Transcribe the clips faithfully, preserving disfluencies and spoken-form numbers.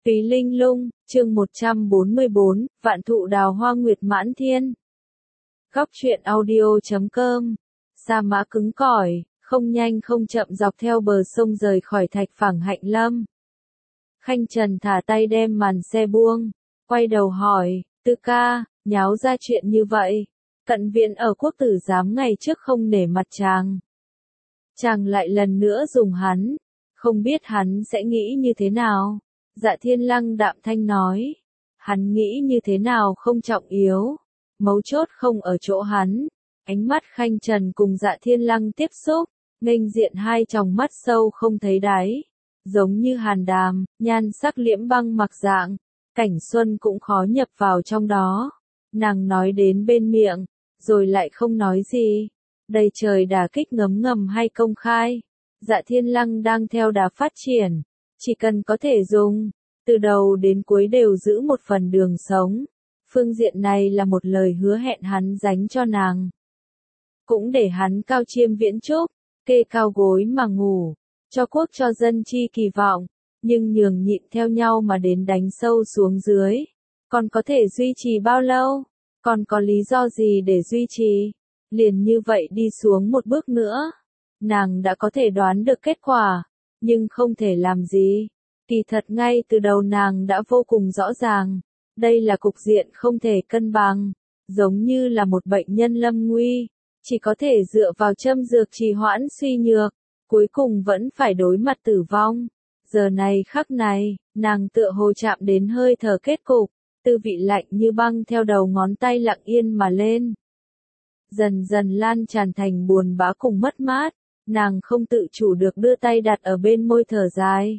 Túy Linh Lung, chương một trăm bốn mươi bốn, Vạn Thụ Đào Hoa Nguyệt Mãn Thiên. Góc truyện audio chấm com. Sa mã cứng cỏi, không nhanh không chậm dọc theo bờ sông rời khỏi Thạch Phẳng Hạnh Lâm. Khanh Trần thả tay đem màn xe buông, quay đầu hỏi, Tư ca, nháo ra chuyện như vậy. Cận viện ở quốc tử giám ngày trước không nể mặt chàng. Chàng lại lần nữa dùng hắn, không biết hắn sẽ nghĩ như thế nào. Dạ Thiên Lăng đạm thanh nói, hắn nghĩ như thế nào không trọng yếu, mấu chốt không ở chỗ hắn. Ánh mắt Khanh Trần cùng Dạ Thiên Lăng tiếp xúc, nghênh diện hai tròng mắt sâu không thấy đáy, giống như hàn đàm, nhan sắc liễm băng mặc dạng, cảnh xuân cũng khó nhập vào trong đó. Nàng nói đến bên miệng, rồi lại không nói gì. Đầy trời đả kích ngấm ngầm hay công khai, Dạ Thiên Lăng đang theo đà phát triển. Chỉ cần có thể dùng, từ đầu đến cuối đều giữ một phần đường sống. Phương diện này là một lời hứa hẹn hắn dành cho nàng. Cũng để hắn cao chiêm viễn trúc, kê cao gối mà ngủ, cho quốc cho dân chi kỳ vọng, nhưng nhường nhịn theo nhau mà đến đánh sâu xuống dưới. Còn có thể duy trì bao lâu? Còn có lý do gì để duy trì? Liền như vậy đi xuống một bước nữa. Nàng đã có thể đoán được kết quả, nhưng không thể làm gì. Kỳ thật ngay từ đầu nàng đã vô cùng rõ ràng, đây là cục diện không thể cân bằng, giống như là một bệnh nhân lâm nguy, chỉ có thể dựa vào châm dược trì hoãn suy nhược, cuối cùng vẫn phải đối mặt tử vong. Giờ này khắc này, nàng tựa hồ chạm đến hơi thở kết cục, tư vị lạnh như băng theo đầu ngón tay lặng yên mà lên. Dần dần lan tràn thành buồn bã cùng mất mát, nàng không tự chủ được đưa tay đặt ở bên môi thở dài.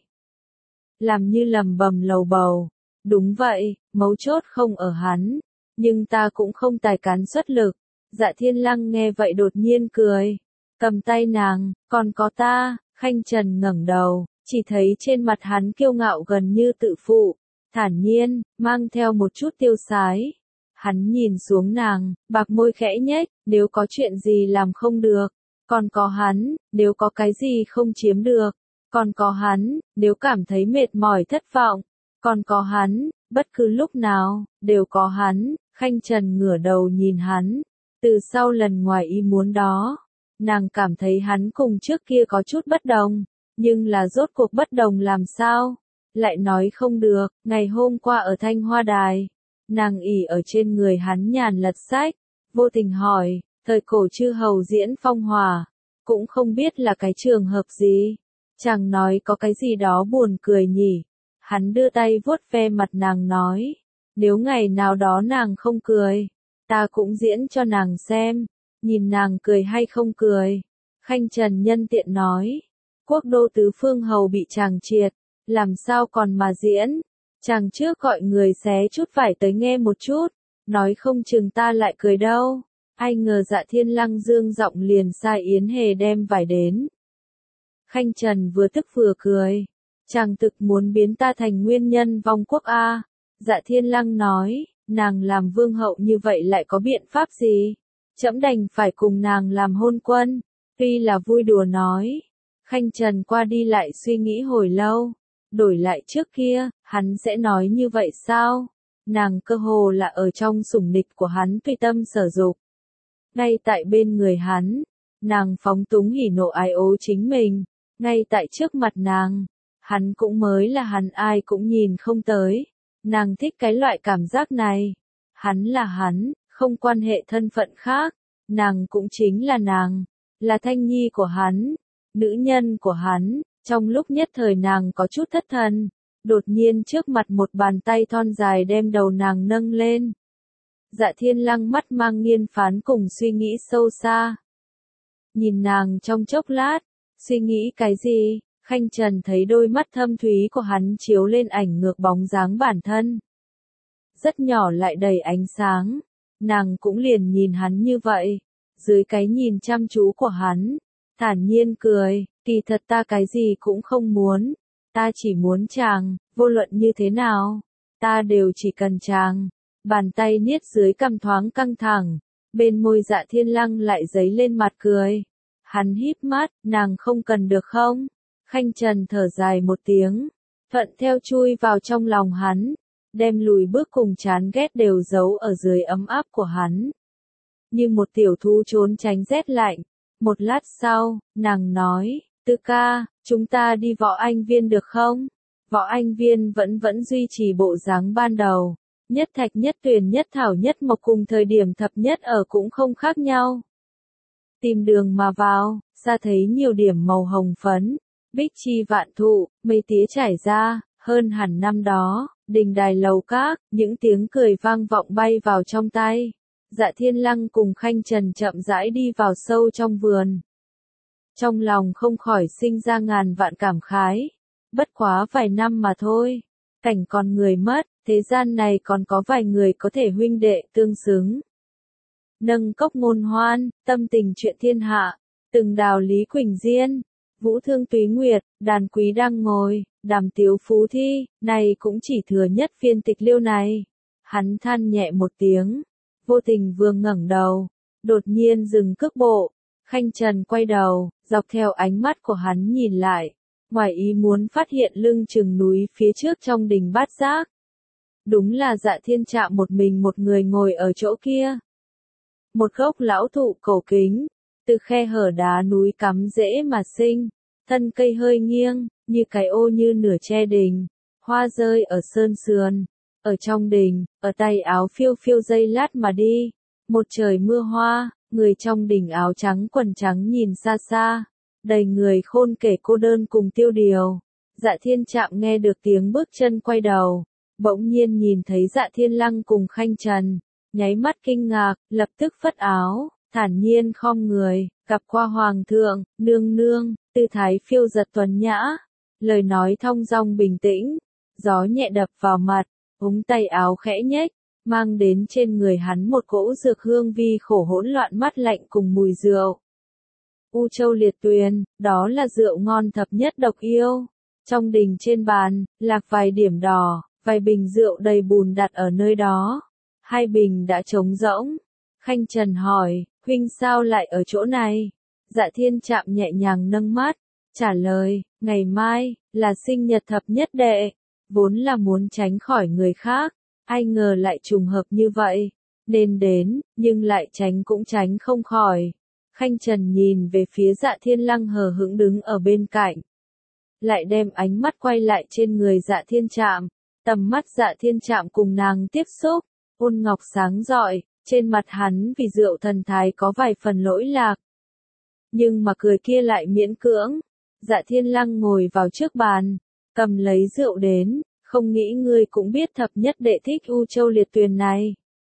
Làm như lầm bầm lầu bầu, đúng vậy, mấu chốt không ở hắn, nhưng ta cũng không tài cán xuất lực. Dạ Thiên Lăng nghe vậy đột nhiên cười, cầm tay nàng, còn có ta. Khanh Trần ngẩng đầu, chỉ thấy trên mặt hắn kiêu ngạo gần như tự phụ, thản nhiên, mang theo một chút tiêu sái. Hắn nhìn xuống nàng, bạc môi khẽ nhếch, nếu có chuyện gì làm không được, còn có hắn, nếu có cái gì không chiếm được, còn có hắn, nếu cảm thấy mệt mỏi thất vọng, còn có hắn, bất cứ lúc nào, đều có hắn. Khanh Trần ngửa đầu nhìn hắn, từ sau lần ngoài ý muốn đó, nàng cảm thấy hắn cùng trước kia có chút bất đồng, nhưng là rốt cuộc bất đồng làm sao? Lại nói không được. Ngày hôm qua ở Thanh Hoa Đài, nàng ỉ ở trên người hắn nhàn lật sách, vô tình hỏi, thời cổ chư hầu diễn phong hòa, cũng không biết là cái trường hợp gì. Chàng nói có cái gì đó buồn cười nhỉ. Hắn đưa tay vuốt ve mặt nàng nói, nếu ngày nào đó nàng không cười, ta cũng diễn cho nàng xem, nhìn nàng cười hay không cười. Khanh Trần nhân tiện nói, quốc đô tứ phương hầu bị chàng triệt, làm sao còn mà diễn. Chàng trước gọi người xé chút vải tới nghe một chút, nói không chừng ta lại cười đâu. Ai ngờ Dạ Thiên Lăng dương giọng liền sai Yến Hề đem vải đến. Khanh Trần vừa tức vừa cười, chàng thực muốn biến ta thành nguyên nhân vong quốc a. Dạ Thiên Lăng nói, nàng làm vương hậu như vậy lại có biện pháp gì? Trẫm đành phải cùng nàng làm hôn quân. Tuy là vui đùa nói. Khanh Trần qua đi lại suy nghĩ hồi lâu. Đổi lại trước kia, hắn sẽ nói như vậy sao? Nàng cơ hồ là ở trong sủng nịch của hắn tùy tâm sở dục. Ngay tại bên người hắn, nàng phóng túng hỉ nộ ái ố chính mình. Ngay tại trước mặt nàng, hắn cũng mới là hắn, ai cũng nhìn không tới. Nàng thích cái loại cảm giác này. Hắn là hắn, không quan hệ thân phận khác. Nàng cũng chính là nàng, là Thanh Nhi của hắn, nữ nhân của hắn. Trong lúc nhất thời nàng có chút thất thần, đột nhiên trước mặt một bàn tay thon dài đem đầu nàng nâng lên. Dạ Thiên Lăng mắt mang nghiên phán cùng suy nghĩ sâu xa. Nhìn nàng trong chốc lát, suy nghĩ cái gì? Khanh Trần thấy đôi mắt thâm thúy của hắn chiếu lên ảnh ngược bóng dáng bản thân. Rất nhỏ lại đầy ánh sáng, nàng cũng liền nhìn hắn như vậy, dưới cái nhìn chăm chú của hắn, thản nhiên cười, kỳ thật ta cái gì cũng không muốn, ta chỉ muốn chàng, vô luận như thế nào, ta đều chỉ cần chàng. Bàn tay niết dưới cằm thoáng căng thẳng, bên môi Dạ Thiên Lăng lại dấy lên mặt cười. Hắn híp mắt, nàng không cần được không? Khanh Trần thở dài một tiếng, thuận theo chui vào trong lòng hắn, đem lùi bước cùng chán ghét đều giấu ở dưới ấm áp của hắn. Như một tiểu thú trốn tránh rét lạnh. Một lát sau, nàng nói, Tư ca, chúng ta đi Võ Anh Viên được không? Võ Anh Viên vẫn vẫn duy trì bộ dáng ban đầu. Nhất thạch nhất tuyền nhất thảo nhất mộc cùng thời điểm thập nhất ở cũng không khác nhau. Tìm đường mà vào, ra thấy nhiều điểm màu hồng phấn, bích chi vạn thụ, mây tía trải ra, hơn hẳn năm đó, đình đài lầu các, những tiếng cười vang vọng bay vào trong tay. Dạ Thiên Lăng cùng Khanh Trần chậm rãi đi vào sâu trong vườn. Trong lòng không khỏi sinh ra ngàn vạn cảm khái. Bất quá vài năm mà thôi. Cảnh còn người mất, thế gian này còn có vài người có thể huynh đệ tương xứng. Nâng cốc ngôn hoan, tâm tình chuyện thiên hạ. Từng đào Lý Quỳnh Diên, Vũ Thương Túy Nguyệt, đàn quý đang ngồi, đàm tiếu phú thi, này cũng chỉ thừa nhất phiên tịch liêu này. Hắn than nhẹ một tiếng. Vô tình vương ngẩng đầu, đột nhiên dừng cước bộ, Khanh Trần quay đầu, dọc theo ánh mắt của hắn nhìn lại, ngoài ý muốn phát hiện lưng chừng núi phía trước trong đình Bát Giác. Đúng là Dạ Thiên Trạm một mình một người ngồi ở chỗ kia. Một gốc lão thụ cổ kính, từ khe hở đá núi cắm rễ mà sinh, thân cây hơi nghiêng, như cái ô như nửa che đình, hoa rơi ở sơn sườn. Ở trong đình, ở tay áo phiêu phiêu dây lát mà đi. Một trời mưa hoa, người trong đình áo trắng quần trắng nhìn xa xa. Đầy người khôn kể cô đơn cùng tiêu điều. Dạ Thiên Trạm nghe được tiếng bước chân quay đầu. Bỗng nhiên nhìn thấy Dạ Thiên Lăng cùng Khanh Trần. Nháy mắt kinh ngạc, lập tức phất áo, thản nhiên khom người, gặp qua Hoàng thượng, nương nương, tư thái phiêu giật tuấn nhã. Lời nói thong dong bình tĩnh, gió nhẹ đập vào mặt. Ống tay áo khẽ nhếch, mang đến trên người hắn một cỗ dược hương vi khổ hỗn loạn mát lạnh cùng mùi rượu. U Châu Liệt Tuyền, đó là rượu ngon thập nhất độc yêu. Trong đình trên bàn, lạc vài điểm đỏ, vài bình rượu đầy bùn đặt ở nơi đó. Hai bình đã trống rỗng. Khanh Trần hỏi, huynh sao lại ở chỗ này? Dạ Thiên Trạm nhẹ nhàng nâng mắt, trả lời, ngày mai, là sinh nhật thập nhất đệ. Vốn là muốn tránh khỏi người khác, ai ngờ lại trùng hợp như vậy, nên đến, nhưng lại tránh cũng tránh không khỏi. Khanh Trần nhìn về phía Dạ Thiên Lăng hờ hững đứng ở bên cạnh, lại đem ánh mắt quay lại trên người Dạ Thiên Trạm, tầm mắt Dạ Thiên Trạm cùng nàng tiếp xúc, ôn ngọc sáng rọi, trên mặt hắn vì rượu thần thái có vài phần lỗi lạc. Nhưng mà cười kia lại miễn cưỡng. Dạ Thiên Lăng ngồi vào trước bàn, cầm lấy rượu đến, không nghĩ ngươi cũng biết thập nhất đệ thích U Châu Liệt Tuyền này.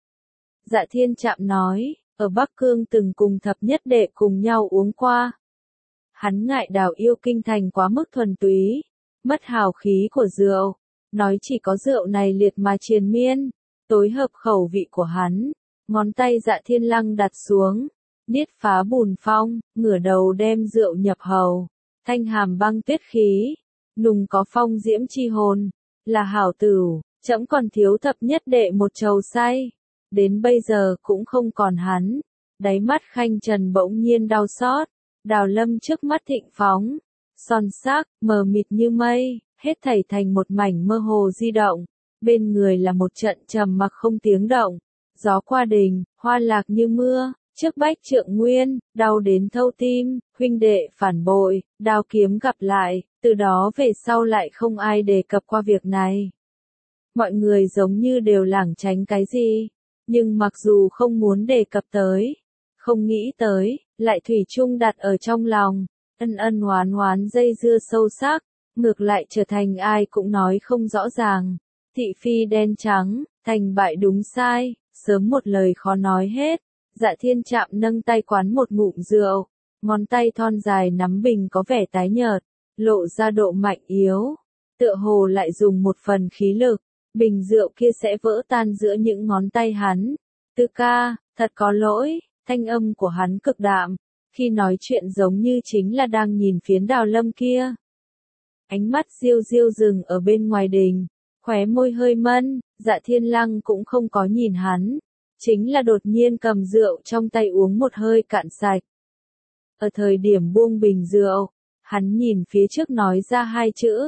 Dạ Thiên Trạm nói, ở Bắc Cương từng cùng thập nhất đệ cùng nhau uống qua. Hắn ngại đào yêu kinh thành quá mức thuần túy, mất hào khí của rượu, nói chỉ có rượu này liệt mà triền miên, tối hợp khẩu vị của hắn. Ngón tay Dạ Thiên Lăng đặt xuống, niết phá bùn phong, ngửa đầu đem rượu nhập hầu, thanh hàm băng tuyết khí. Nùng có phong diễm chi hồn, là hảo tửu, trẫm còn thiếu thập nhất đệ một chầu say. Đến bây giờ cũng không còn hắn. Đáy mắt Khanh Trần bỗng nhiên đau xót. Đào Lâm trước mắt thịnh phóng, son sắc, mờ mịt như mây, hết thảy thành một mảnh mơ hồ di động. Bên người là một trận trầm mặc không tiếng động. Gió qua đình, hoa lạc như mưa. Trước bách trượng nguyên, đau đến thâu tim, huynh đệ phản bội, đao kiếm gặp lại, từ đó về sau lại không ai đề cập qua việc này. Mọi người giống như đều lảng tránh cái gì, nhưng mặc dù không muốn đề cập tới, không nghĩ tới, lại thủy chung đặt ở trong lòng, ân ân oán oán dây dưa sâu sắc, ngược lại trở thành ai cũng nói không rõ ràng. Thị phi đen trắng, thành bại đúng sai, sớm một lời khó nói hết. Dạ Thiên Trạm nâng tay quán một ngụm rượu, ngón tay thon dài nắm bình có vẻ tái nhợt, lộ ra độ mạnh yếu, tựa hồ lại dùng một phần khí lực, bình rượu kia sẽ vỡ tan giữa những ngón tay hắn. Tư ca, thật có lỗi, thanh âm của hắn cực đạm, khi nói chuyện giống như chính là đang nhìn phiến Đào Lâm kia. Ánh mắt diêu diêu dừng ở bên ngoài đình, khóe môi hơi mân, Dạ Thiên Lăng cũng không có nhìn hắn. Chính là đột nhiên cầm rượu trong tay uống một hơi cạn sạch. Ở thời điểm buông bình rượu, hắn nhìn phía trước nói ra hai chữ,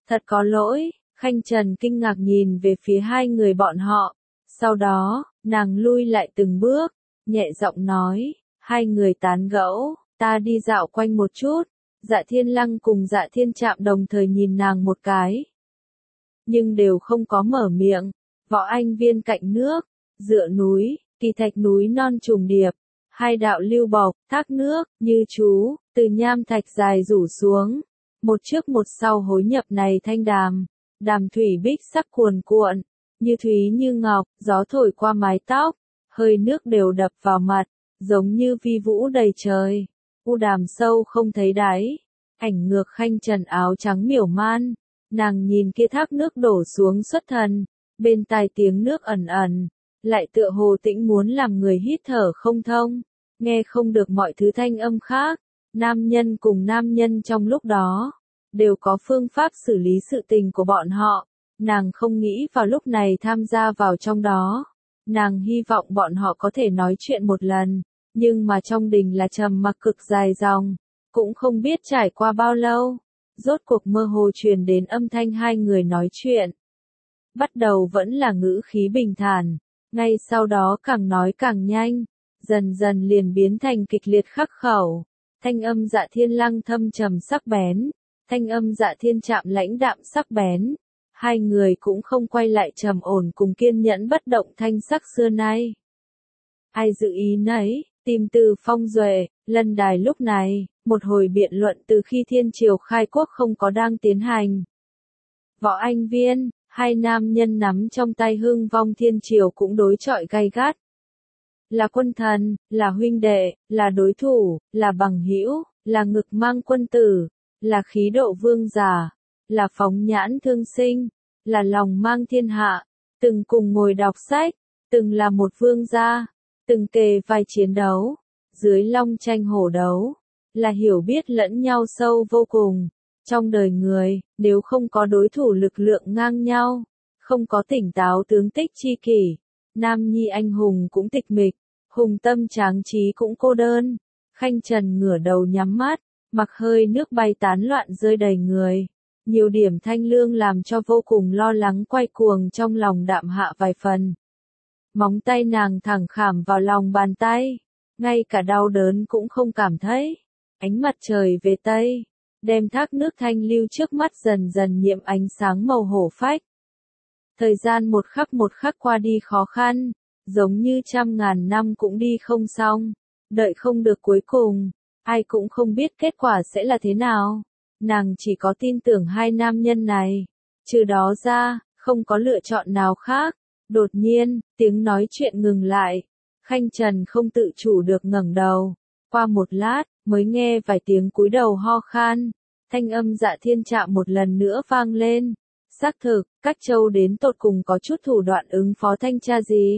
Thật có lỗi, Khanh Trần kinh ngạc nhìn về phía hai người bọn họ. Sau đó, nàng lui lại từng bước, nhẹ giọng nói, hai người tán gẫu, ta đi dạo quanh một chút. Dạ Thiên Lăng cùng Dạ Thiên Trạm đồng thời nhìn nàng một cái. Nhưng đều không có mở miệng. Võ Anh Viên cạnh nước, dựa núi, kỳ thạch núi non trùng điệp. Hai đạo lưu bọc, thác nước, như chú, từ nham thạch dài rủ xuống. Một trước một sau hối nhập này thanh đàm. Đàm thủy bích sắc cuồn cuộn, như thúy như ngọc, gió thổi qua mái tóc. Hơi nước đều đập vào mặt, giống như vi vũ đầy trời. U đàm sâu không thấy đáy. Ảnh ngược Khanh Trần áo trắng miểu man. Nàng nhìn kia thác nước đổ xuống xuất thần. Bên tai tiếng nước ẩn ẩn. Lại tựa hồ tĩnh muốn làm người hít thở không thông. Nghe không được mọi thứ thanh âm khác. Nam nhân cùng nam nhân trong lúc đó. Đều có phương pháp xử lý sự tình của bọn họ. Nàng không nghĩ vào lúc này tham gia vào trong đó. Nàng hy vọng bọn họ có thể nói chuyện một lần. Nhưng mà trong đình là trầm mặc cực dài dòng. Cũng không biết trải qua bao lâu. Rốt cuộc mơ hồ truyền đến âm thanh hai người nói chuyện. Bắt đầu vẫn là ngữ khí bình thản. Ngay sau đó càng nói càng nhanh. Dần dần liền biến thành kịch liệt khắc khẩu. Thanh âm Dạ Thiên Lăng thâm trầm sắc bén. Thanh âm Dạ Thiên Trạm lãnh đạm sắc bén. Hai người cũng không quay lại trầm ổn cùng kiên nhẫn bất động thanh sắc xưa nay. Ai dự ý nấy, tìm từ phong duệ, lân đài lúc này, một hồi biện luận từ khi thiên triều khai quốc không có đang tiến hành. Võ Anh Viên, hai nam nhân nắm trong tay hưng vong thiên triều cũng đối chọi gay gắt. Là quân thần, là huynh đệ, là đối thủ, là bằng hữu, là ngực mang quân tử, là khí độ vương giả, là phóng nhãn thương sinh, là lòng mang thiên hạ, từng cùng ngồi đọc sách, từng là một vương gia, từng kề vai chiến đấu, dưới long tranh hổ đấu, là hiểu biết lẫn nhau sâu vô cùng. Trong đời người, nếu không có đối thủ lực lượng ngang nhau, không có tỉnh táo tướng tích chi kỷ, nam nhi anh hùng cũng tịch mịch, hùng tâm tráng trí cũng cô đơn. Khanh Trần ngửa đầu nhắm mắt, mặc hơi nước bay tán loạn rơi đầy người. Nhiều điểm thanh lương làm cho vô cùng lo lắng quay cuồng trong lòng đạm hạ vài phần. Móng tay nàng thẳng khảm vào lòng bàn tay, ngay cả đau đớn cũng không cảm thấy. Ánh mặt trời về Tây, đem thác nước thanh lưu trước mắt dần dần nhiễm ánh sáng màu hổ phách. Thời gian một khắc một khắc qua đi khó khăn, giống như trăm ngàn năm cũng đi không xong, đợi không được cuối cùng, ai cũng không biết kết quả sẽ là thế nào. Nàng chỉ có tin tưởng hai nam nhân này, trừ đó ra, không có lựa chọn nào khác. Đột nhiên, tiếng nói chuyện ngừng lại, Khanh Trần không tự chủ được ngẩng đầu, qua một lát, mới nghe vài tiếng cúi đầu ho khan, thanh âm Dạ Thiên Trạm một lần nữa vang lên. Xác thực, các châu đến tột cùng có chút thủ đoạn ứng phó thanh tra gì?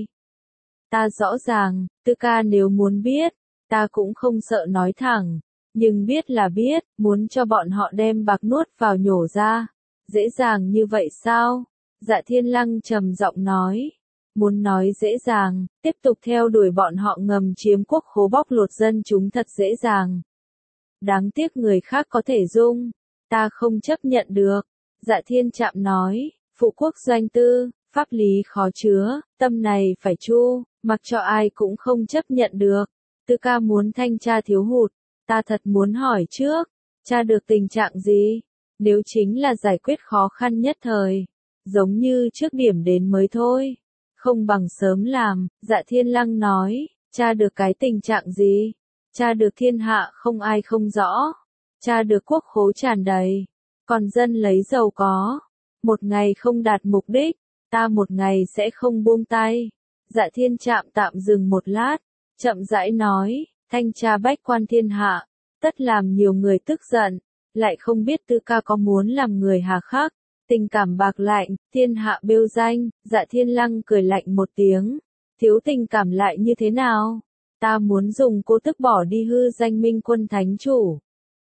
Ta rõ ràng, Tư ca nếu muốn biết, ta cũng không sợ nói thẳng, nhưng biết là biết, muốn cho bọn họ đem bạc nuốt vào nhổ ra. Dễ dàng như vậy sao? Dạ Thiên Lăng trầm giọng nói. Muốn nói dễ dàng, tiếp tục theo đuổi bọn họ ngầm chiếm quốc khố bóc lột dân chúng thật dễ dàng. Đáng tiếc người khác có thể dung, ta không chấp nhận được. Dạ Thiên Trạm nói, phụ quốc doanh tư, pháp lý khó chứa, tâm này phải chu, mặc cho ai cũng không chấp nhận được. Tư ca muốn thanh tra thiếu hụt, ta thật muốn hỏi trước, tra được tình trạng gì? Nếu chính là giải quyết khó khăn nhất thời, giống như trước điểm đến mới thôi, không bằng sớm làm. Dạ Thiên Lăng nói, tra được cái tình trạng gì? Tra được thiên hạ không ai không rõ, tra được quốc khố tràn đầy, còn dân lấy giàu có. Một ngày không đạt mục đích, ta một ngày sẽ không buông tay. Dạ Thiên Trạm tạm dừng một lát, chậm rãi nói, thanh tra bách quan thiên hạ, tất làm nhiều người tức giận, lại không biết Tư ca có muốn làm người hà khắc, tình cảm bạc lạnh, thiên hạ bêu danh. Dạ Thiên Lăng cười lạnh một tiếng, thiếu tình cảm lại như thế nào? Ta muốn dùng cô tức bỏ đi hư danh minh quân thánh chủ.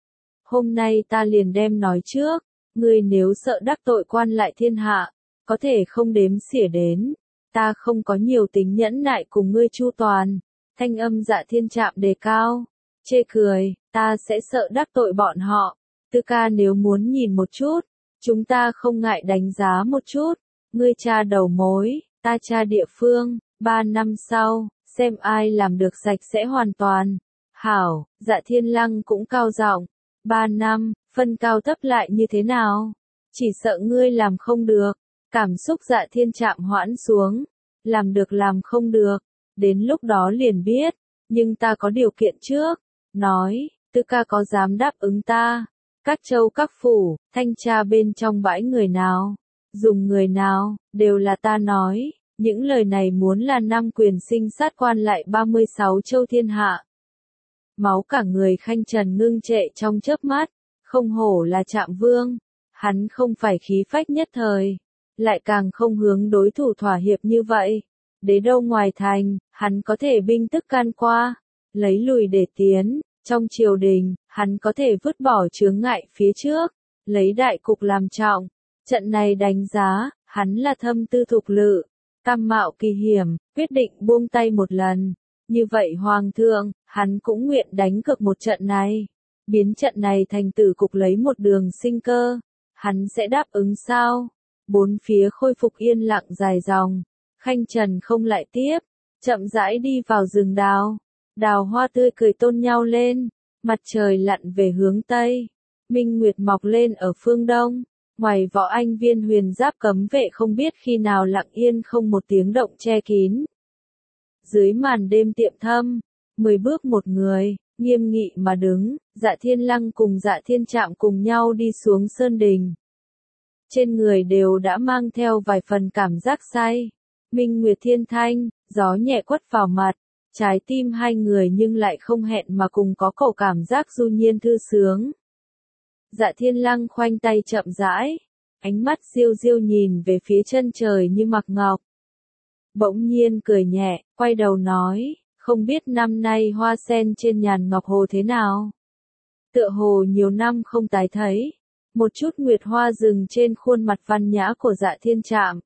Hôm nay ta liền đem nói trước, ngươi nếu sợ đắc tội quan lại thiên hạ, có thể không đếm xỉa đến, ta không có nhiều tính nhẫn nại cùng ngươi chu toàn. Thanh âm Dạ Thiên Trạm đề cao, chê cười, ta sẽ sợ đắc tội bọn họ. Tư ca nếu muốn nhìn một chút, Chúng ta không ngại đánh giá một chút, ngươi tra đầu mối, ta tra địa phương, ba năm sau, xem ai làm được sạch sẽ hoàn toàn. Hảo, Dạ Thiên Lăng cũng cao giọng, ba năm, phân cao thấp lại như thế nào? Chỉ sợ ngươi làm không được. Cảm xúc Dạ Thiên Trạm hoãn xuống, làm được làm không được, đến lúc đó liền biết, nhưng ta có điều kiện trước, nói, Tư ca có dám đáp ứng ta? Các châu các phủ, thanh tra bên trong bãi người nào, dùng người nào, đều là ta nói, những lời này muốn là năm quyền sinh sát quan lại ba mươi sáu châu thiên hạ. Máu cả người Khanh Trần ngưng trệ trong chớp mắt, không hổ là Trạm Vương, hắn không phải khí phách nhất thời, lại càng không hướng đối thủ thỏa hiệp như vậy. Đế đô ngoài thành, hắn có thể binh tức can qua, lấy lùi để tiến, trong triều đình, hắn có thể vứt bỏ chướng ngại phía trước, lấy đại cục làm trọng. Trận này đánh giá, hắn là thâm tư thục lự, tam mạo kỳ hiểm, quyết định buông tay một lần. Như vậy hoàng thượng, hắn cũng nguyện đánh cược một trận này, biến trận này thành tử cục lấy một đường sinh cơ. Hắn sẽ đáp ứng sao? Bốn phía khôi phục yên lặng dài dòng. Khanh Trần không lại tiếp, chậm rãi đi vào rừng đào. Đào hoa tươi cười tôn nhau lên, mặt trời lặn về hướng Tây. Minh Nguyệt mọc lên ở phương Đông, ngoài võ anh viên huyền giáp cấm vệ không biết khi nào lặng yên không một tiếng động che kín. Dưới màn đêm tiệm thâm, mười bước một người, nghiêm nghị mà đứng, Dạ Thiên Lăng cùng Dạ Thiên Trạm cùng nhau đi xuống sơn đình. Trên người đều đã mang theo vài phần cảm giác say. Minh Nguyệt thiên thanh, gió nhẹ quất vào mặt, trái tim hai người nhưng lại không hẹn mà cùng có cầu cảm giác du nhiên thư sướng. Dạ Thiên Lăng khoanh tay chậm rãi, ánh mắt diêu diêu nhìn về phía chân trời như mặc ngọc. Bỗng nhiên cười nhẹ, quay đầu nói, không biết năm nay hoa sen trên nhàn ngọc hồ thế nào? Tựa hồ nhiều năm không tái thấy. Một chút nguyệt hoa rừng trên khuôn mặt văn nhã của Dạ Thiên Trạm.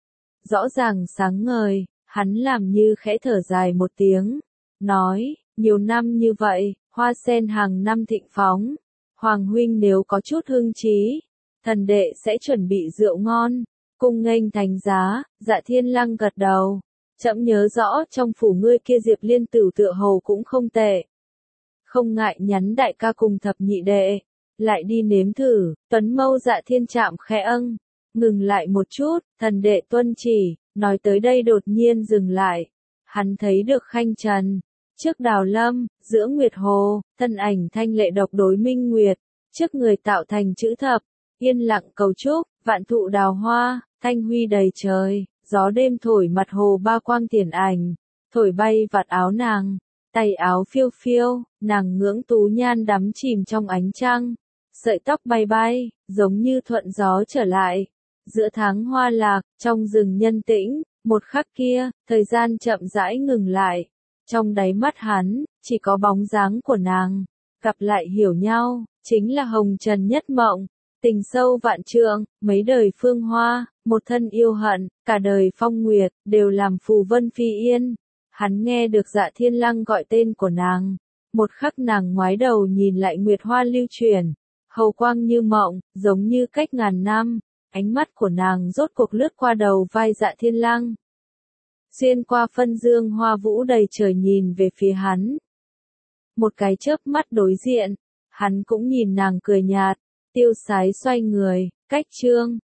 Rõ ràng sáng ngời, hắn làm như khẽ thở dài một tiếng, nói, nhiều năm như vậy, hoa sen hàng năm thịnh phóng. Hoàng huynh nếu có chút hưng trí, thần đệ sẽ chuẩn bị rượu ngon, cung nghênh thành giá. Dạ Thiên Lăng gật đầu, trẫm nhớ rõ trong phủ ngươi kia Diệp Liên Tử tựa hồ cũng không tệ. Không ngại nhắn đại ca cùng thập nhị đệ, lại đi nếm thử. Tuấn mâu Dạ Thiên Trạm khẽ âng, ngừng lại một chút, thần đệ tuân chỉ. Nói tới đây đột nhiên dừng lại, hắn thấy được Khanh Trần, trước đào lâm, giữa nguyệt hồ, thân ảnh thanh lệ độc đối minh nguyệt, trước người tạo thành chữ thập, yên lặng cầu chúc, vạn thụ đào hoa, thanh huy đầy trời, gió đêm thổi mặt hồ ba quang tiền ảnh, thổi bay vạt áo nàng, tay áo phiêu phiêu, nàng ngưỡng tú nhan đắm chìm trong ánh trăng, sợi tóc bay bay, giống như thuận gió trở lại. Giữa tháng hoa lạc, trong rừng nhân tĩnh, một khắc kia, thời gian chậm rãi ngừng lại. Trong đáy mắt hắn, chỉ có bóng dáng của nàng. Gặp lại hiểu nhau, chính là hồng trần nhất mộng. Tình sâu vạn trượng, mấy đời phương hoa, một thân yêu hận, cả đời phong nguyệt, đều làm phù vân phi yên. Hắn nghe được Dạ Thiên Lăng gọi tên của nàng. Một khắc nàng ngoái đầu nhìn lại nguyệt hoa lưu chuyển. Hầu quang như mộng, giống như cách ngàn năm. Ánh mắt của nàng rốt cuộc lướt qua đầu vai Dạ Thiên Lăng. Xuyên qua phân dương hoa vũ đầy trời nhìn về phía hắn. Một cái chớp mắt đối diện, hắn cũng nhìn nàng cười nhạt, tiêu sái xoay người, cách chương.